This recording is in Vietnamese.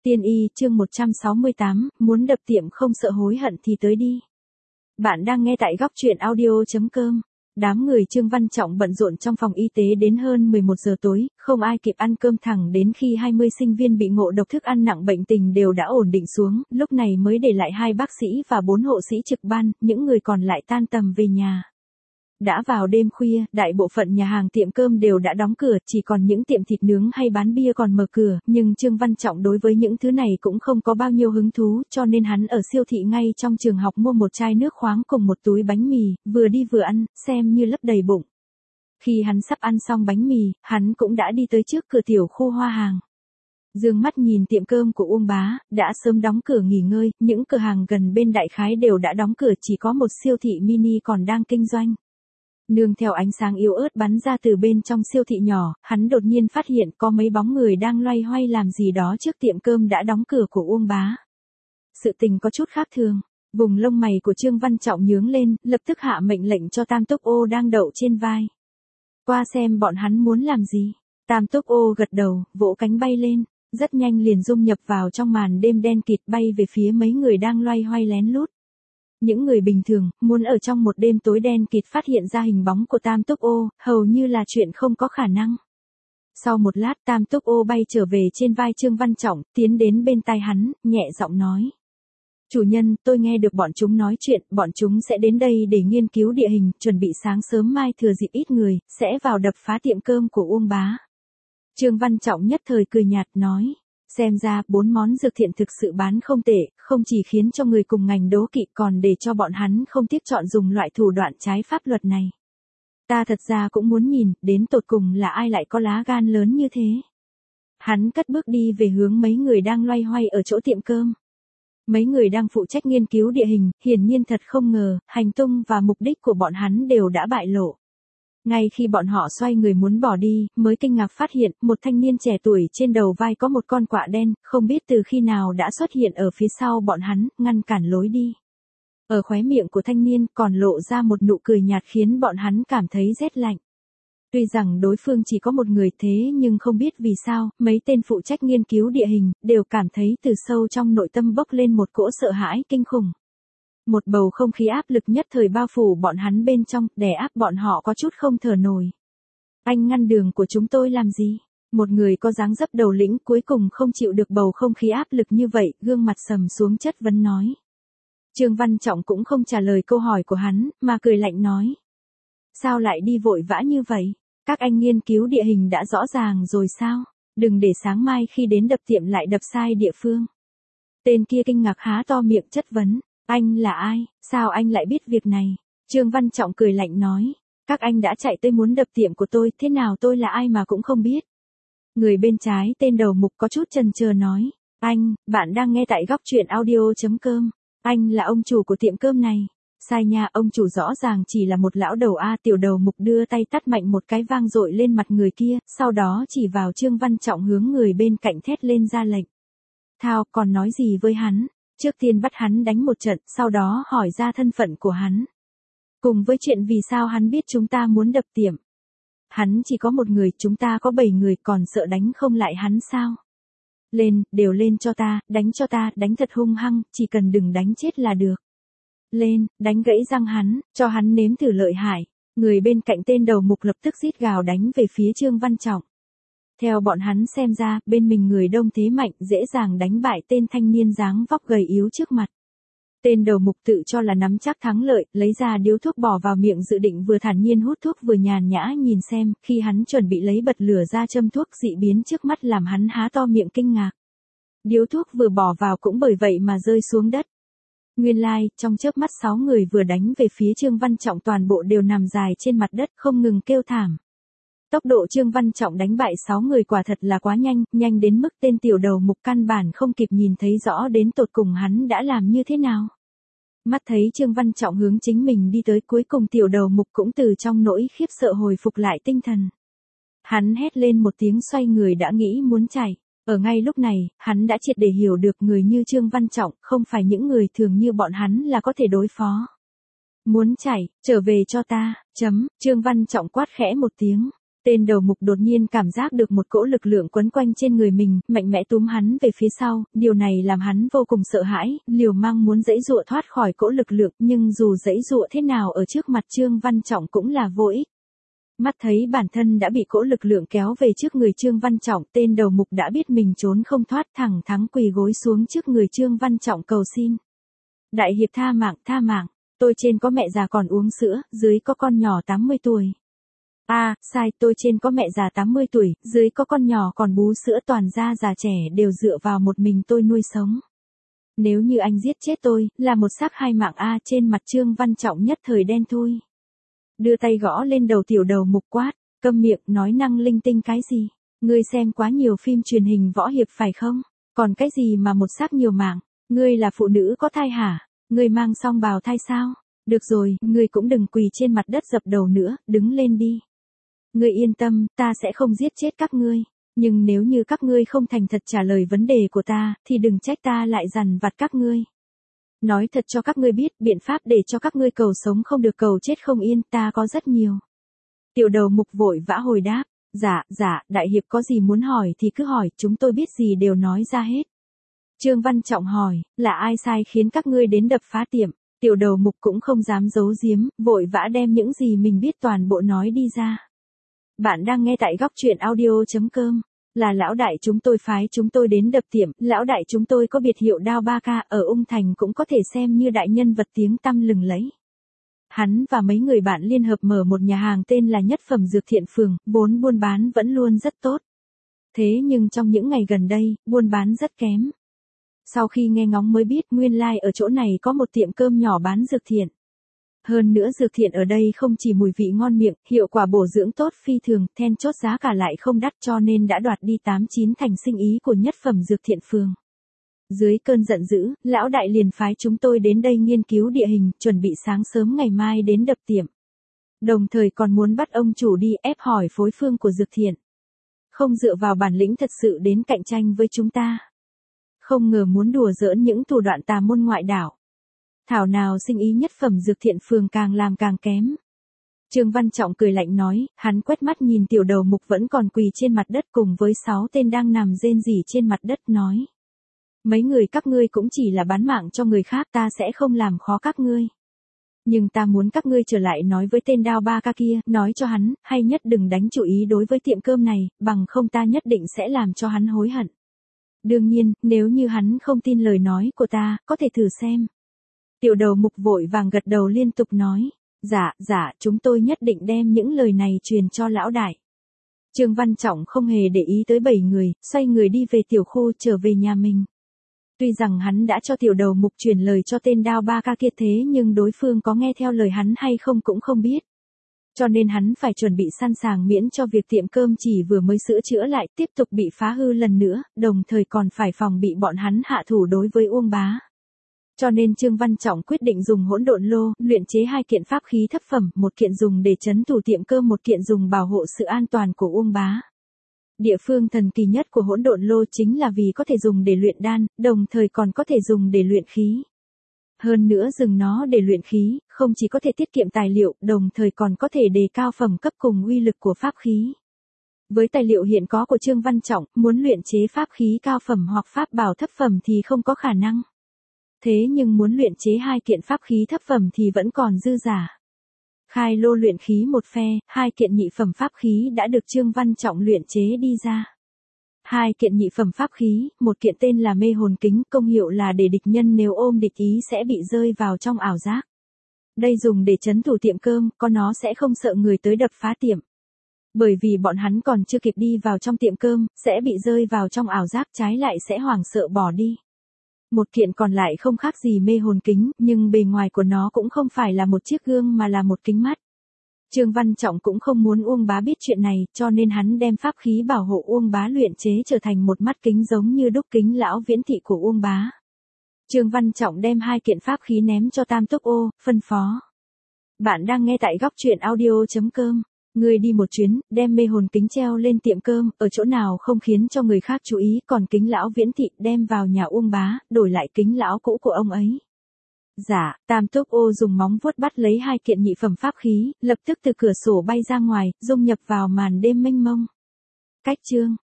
Tiên y chương 168, muốn đập tiệm không sợ hối hận thì tới đi. Bạn đang nghe tại góc truyện audio.com. Đám người Trương Văn Trọng bận rộn trong phòng y tế đến hơn 11 giờ tối, không ai kịp ăn cơm thẳng đến khi 20 sinh viên bị ngộ độc thức ăn nặng bệnh tình đều đã ổn định xuống, lúc này mới để lại 2 bác sĩ và 4 hộ sĩ trực ban, những người còn lại tan tầm về nhà. Đã vào đêm khuya, đại bộ phận nhà hàng tiệm cơm đều đã đóng cửa, chỉ còn những tiệm thịt nướng hay bán bia còn mở cửa, nhưng Trương Văn Trọng đối với những thứ này cũng không có bao nhiêu hứng thú, cho nên hắn ở siêu thị ngay trong trường học mua một chai nước khoáng cùng một túi bánh mì, vừa đi vừa ăn, xem như lấp đầy bụng. Khi hắn sắp ăn xong bánh mì, hắn cũng đã đi tới trước cửa tiểu khu hoa hàng. Dương mắt nhìn tiệm cơm của Uông Bá, đã sớm đóng cửa nghỉ ngơi, những cửa hàng gần bên đại khái đều đã đóng cửa, chỉ có một siêu thị mini còn đang kinh doanh. Nương theo ánh sáng yếu ớt bắn ra từ bên trong siêu thị nhỏ, hắn đột nhiên phát hiện có mấy bóng người đang loay hoay làm gì đó trước tiệm cơm đã đóng cửa của Uông Bá. Sự tình có chút khác thường, vùng lông mày của Trương Văn Trọng nhướng lên, lập tức hạ mệnh lệnh cho Tam Túc Ô đang đậu trên vai. Qua xem bọn hắn muốn làm gì. Tam Túc Ô gật đầu, vỗ cánh bay lên, rất nhanh liền dung nhập vào trong màn đêm đen kịt bay về phía mấy người đang loay hoay lén lút. Những người bình thường, muốn ở trong một đêm tối đen kịt phát hiện ra hình bóng của Tam Túc Ô, hầu như là chuyện không có khả năng. Sau một lát Tam Túc Ô bay trở về trên vai Trương Văn Trọng, tiến đến bên tai hắn, nhẹ giọng nói. Chủ nhân, tôi nghe được bọn chúng nói chuyện, bọn chúng sẽ đến đây để nghiên cứu địa hình, chuẩn bị sáng sớm mai thừa dịp ít người, sẽ vào đập phá tiệm cơm của Uông Bá. Trương Văn Trọng nhất thời cười nhạt nói. Xem ra 4 món dược thiện thực sự bán không tệ, không chỉ khiến cho người cùng ngành đố kỵ còn để cho bọn hắn không tiếc chọn dùng loại thủ đoạn trái pháp luật này. Ta thật ra cũng muốn nhìn, đến tột cùng là ai lại có lá gan lớn như thế. Hắn cất bước đi về hướng mấy người đang loay hoay ở chỗ tiệm cơm. Mấy người đang phụ trách nghiên cứu địa hình, hiển nhiên thật không ngờ, hành tung và mục đích của bọn hắn đều đã bại lộ. Ngay khi bọn họ xoay người muốn bỏ đi, mới kinh ngạc phát hiện, một thanh niên trẻ tuổi trên đầu vai có một con quạ đen, không biết từ khi nào đã xuất hiện ở phía sau bọn hắn, ngăn cản lối đi. Ở khóe miệng của thanh niên còn lộ ra một nụ cười nhạt khiến bọn hắn cảm thấy rét lạnh. Tuy rằng đối phương chỉ có một người thế nhưng không biết vì sao, mấy tên phụ trách nghiên cứu địa hình, đều cảm thấy từ sâu trong nội tâm bốc lên một cỗ sợ hãi kinh khủng. Một bầu không khí áp lực nhất thời bao phủ bọn hắn bên trong, đè áp bọn họ có chút không thở nổi. Anh ngăn đường của chúng tôi làm gì? Một người có dáng dấp đầu lĩnh cuối cùng không chịu được bầu không khí áp lực như vậy, gương mặt sầm xuống chất vấn nói. Trương Văn Trọng cũng không trả lời câu hỏi của hắn, mà cười lạnh nói. Sao lại đi vội vã như vậy? Các anh nghiên cứu địa hình đã rõ ràng rồi sao? Đừng để sáng mai khi đến đập tiệm lại đập sai địa phương. Tên kia kinh ngạc há to miệng chất vấn. Anh là ai? Sao anh lại biết việc này? Trương Văn Trọng cười lạnh nói. Các anh đã chạy tới muốn đập tiệm của tôi, thế nào tôi là ai mà cũng không biết. Người bên trái tên đầu mục có chút chần chờ nói. Anh, bạn đang nghe tại góc truyện audio.com. Anh là ông chủ của tiệm cơm này. Sai nha, ông chủ rõ ràng chỉ là một lão đầu A. Tiểu đầu mục đưa tay tát mạnh một cái vang dội lên mặt người kia, sau đó chỉ vào Trương Văn Trọng hướng người bên cạnh thét lên ra lệnh. Thao, còn nói gì với hắn? Trước tiên bắt hắn đánh một trận, sau đó hỏi ra thân phận của hắn. Cùng với chuyện vì sao hắn biết chúng ta muốn đập tiệm. Hắn chỉ có một người, chúng ta có 7 người, còn sợ đánh không lại hắn sao? Lên, đều lên cho ta, đánh thật hung hăng, chỉ cần đừng đánh chết là được. Lên, đánh gãy răng hắn, cho hắn nếm thử lợi hại. Người bên cạnh tên đầu mục lập tức rít gào đánh về phía Trương Văn Trọng. Theo bọn hắn xem ra, bên mình người đông thế mạnh, dễ dàng đánh bại tên thanh niên dáng vóc gầy yếu trước mặt. Tên đầu mục tự cho là nắm chắc thắng lợi, lấy ra điếu thuốc bỏ vào miệng dự định vừa thản nhiên hút thuốc vừa nhàn nhã nhìn xem, khi hắn chuẩn bị lấy bật lửa ra châm thuốc dị biến trước mắt làm hắn há to miệng kinh ngạc. Điếu thuốc vừa bỏ vào cũng bởi vậy mà rơi xuống đất. Nguyên lai, trong chớp mắt 6 người vừa đánh về phía Trương Văn Trọng toàn bộ đều nằm dài trên mặt đất không ngừng kêu thảm. Tốc độ Trương Văn Trọng đánh bại 6 người quả thật là quá nhanh, nhanh đến mức tên tiểu đầu mục căn bản không kịp nhìn thấy rõ đến tột cùng hắn đã làm như thế nào. Mắt thấy Trương Văn Trọng hướng chính mình đi tới, cuối cùng tiểu đầu mục cũng từ trong nỗi khiếp sợ hồi phục lại tinh thần. Hắn hét lên một tiếng xoay người đã nghĩ muốn chạy. Ở ngay lúc này, hắn đã triệt để hiểu được người như Trương Văn Trọng không phải những người thường như bọn hắn là có thể đối phó. Muốn chạy, trở về cho ta, Trương Văn Trọng quát khẽ một tiếng. Tên đầu mục đột nhiên cảm giác được một cỗ lực lượng quấn quanh trên người mình, mạnh mẽ túm hắn về phía sau, điều này làm hắn vô cùng sợ hãi, liều mang muốn giãy giụa thoát khỏi cỗ lực lượng, nhưng dù giãy giụa thế nào ở trước mặt Trương Văn Trọng cũng là vô ích. Mắt thấy bản thân đã bị cỗ lực lượng kéo về trước người Trương Văn Trọng, tên đầu mục đã biết mình trốn không thoát, thẳng thắn quỳ gối xuống trước người Trương Văn Trọng cầu xin. Đại hiệp tha mạng, tôi trên có mẹ già còn uống sữa, dưới có con nhỏ 80 tuổi. Sai, tôi trên có mẹ già 80 tuổi, dưới có con nhỏ còn bú sữa, toàn gia già trẻ đều dựa vào một mình tôi nuôi sống. Nếu như anh giết chết tôi, là một xác hai mạng trên mặt Trương Văn Trọng nhất thời đen thui. Đưa tay gõ lên đầu tiểu đầu mục quát, câm miệng, nói năng linh tinh cái gì? Ngươi xem quá nhiều phim truyền hình võ hiệp phải không? Còn cái gì mà một xác nhiều mạng? Ngươi là phụ nữ có thai hả? Ngươi mang song bào thai sao? Được rồi, ngươi cũng đừng quỳ trên mặt đất dập đầu nữa, đứng lên đi. Ngươi yên tâm, ta sẽ không giết chết các ngươi. Nhưng nếu như các ngươi không thành thật trả lời vấn đề của ta, thì đừng trách ta lại dằn vặt các ngươi. Nói thật cho các ngươi biết, biện pháp để cho các ngươi cầu sống không được cầu chết không yên, ta có rất nhiều. Tiểu đầu mục vội vã hồi đáp, dạ, đại hiệp có gì muốn hỏi thì cứ hỏi, chúng tôi biết gì đều nói ra hết. Trương Văn Trọng hỏi, là ai sai khiến các ngươi đến đập phá tiệm? Tiểu đầu mục cũng không dám giấu giếm, vội vã đem những gì mình biết toàn bộ nói đi ra. Bạn đang nghe tại góc truyện audio.com. Là lão đại chúng tôi phái chúng tôi đến đập tiệm, lão đại chúng tôi có biệt hiệu Đao Ba Ca, ở Ung Thành cũng có thể xem như đại nhân vật tiếng tăm lừng lẫy. Hắn và mấy người bạn liên hợp mở một nhà hàng tên là Nhất Phẩm Dược Thiện Phường, vốn buôn bán vẫn luôn rất tốt. Thế nhưng trong những ngày gần đây, buôn bán rất kém. Sau khi nghe ngóng mới biết nguyên lai ở chỗ này có một tiệm cơm nhỏ bán dược thiện. Hơn nữa dược thiện ở đây không chỉ mùi vị ngon miệng, hiệu quả bổ dưỡng tốt phi thường, then chốt giá cả lại không đắt cho nên đã đoạt đi 89 thành sinh ý của Nhất Phẩm Dược Thiện Phường. Dưới cơn giận dữ, lão đại liền phái chúng tôi đến đây nghiên cứu địa hình, chuẩn bị sáng sớm ngày mai đến đập tiệm. Đồng thời còn muốn bắt ông chủ đi ép hỏi phối phương của dược thiện. Không dựa vào bản lĩnh thật sự đến cạnh tranh với chúng ta. Không ngờ muốn đùa giỡn những thủ đoạn tà môn ngoại đạo. Thảo nào sinh ý Nhất Phẩm Dược Thiện Phường càng làm càng kém. Trương Văn Trọng cười lạnh nói, hắn quét mắt nhìn tiểu đầu mục vẫn còn quỳ trên mặt đất cùng với 6 tên đang nằm rên rỉ trên mặt đất nói. Mấy người các ngươi cũng chỉ là bán mạng cho người khác, ta sẽ không làm khó các ngươi. Nhưng ta muốn các ngươi trở lại nói với tên Đao Ba Ca kia, nói cho hắn, hay nhất đừng đánh chủ ý đối với tiệm cơm này, bằng không ta nhất định sẽ làm cho hắn hối hận. Đương nhiên, nếu như hắn không tin lời nói của ta, có thể thử xem. Tiểu đầu mục vội vàng gật đầu liên tục nói, dạ, chúng tôi nhất định đem những lời này truyền cho lão đại. Trương Văn Trọng không hề để ý tới 7 người, xoay người đi về tiểu khu trở về nhà mình. Tuy rằng hắn đã cho tiểu đầu mục truyền lời cho tên Đao Ba Ca kia thế nhưng đối phương có nghe theo lời hắn hay không cũng không biết. Cho nên hắn phải chuẩn bị sẵn sàng miễn cho việc tiệm cơm chỉ vừa mới sửa chữa lại tiếp tục bị phá hư lần nữa, đồng thời còn phải phòng bị bọn hắn hạ thủ đối với Uông Bá. Cho nên Trương Văn Trọng quyết định dùng hỗn độn lô, luyện chế 2 kiện pháp khí thấp phẩm, một kiện dùng để trấn thủ tiệm cơm, một kiện dùng bảo hộ sự an toàn của Uông Bá. Địa phương thần kỳ nhất của hỗn độn lô chính là vì có thể dùng để luyện đan, đồng thời còn có thể dùng để luyện khí. Hơn nữa dùng nó để luyện khí, không chỉ có thể tiết kiệm tài liệu, đồng thời còn có thể đề cao phẩm cấp cùng uy lực của pháp khí. Với tài liệu hiện có của Trương Văn Trọng, muốn luyện chế pháp khí cao phẩm hoặc pháp bảo thấp phẩm thì không có khả năng. Thế nhưng muốn luyện chế 2 kiện pháp khí thấp phẩm thì vẫn còn dư giả. Khai lô luyện khí một phe, 2 kiện nhị phẩm pháp khí đã được Trương Văn Trọng luyện chế đi ra. 2 kiện nhị phẩm pháp khí, một kiện tên là mê hồn kính, công hiệu là để địch nhân nếu ôm địch ý sẽ bị rơi vào trong ảo giác. Đây dùng để trấn thủ tiệm cơm, có nó sẽ không sợ người tới đập phá tiệm. Bởi vì bọn hắn còn chưa kịp đi vào trong tiệm cơm, sẽ bị rơi vào trong ảo giác, trái lại sẽ hoảng sợ bỏ đi. Một kiện còn lại không khác gì mê hồn kính, nhưng bề ngoài của nó cũng không phải là một chiếc gương mà là một kính mắt. Trương Văn Trọng cũng không muốn Uông Bá biết chuyện này, cho nên hắn đem pháp khí bảo hộ Uông Bá luyện chế trở thành một mắt kính giống như đúc kính lão viễn thị của Uông Bá. Trương Văn Trọng đem 2 kiện pháp khí ném cho Tam Túc Ô, phân phó. Bạn đang nghe tại góc truyện audio.com. Ngươi đi một chuyến, đem mê hồn kính treo lên tiệm cơm, ở chỗ nào không khiến cho người khác chú ý, còn kính lão viễn thị đem vào nhà Uông Bá, đổi lại kính lão cũ của ông ấy. Dạ, Tam Túc Ô dùng móng vuốt bắt lấy hai kiện nhị phẩm pháp khí, lập tức từ cửa sổ bay ra ngoài, dung nhập vào màn đêm mênh mông. Cách chương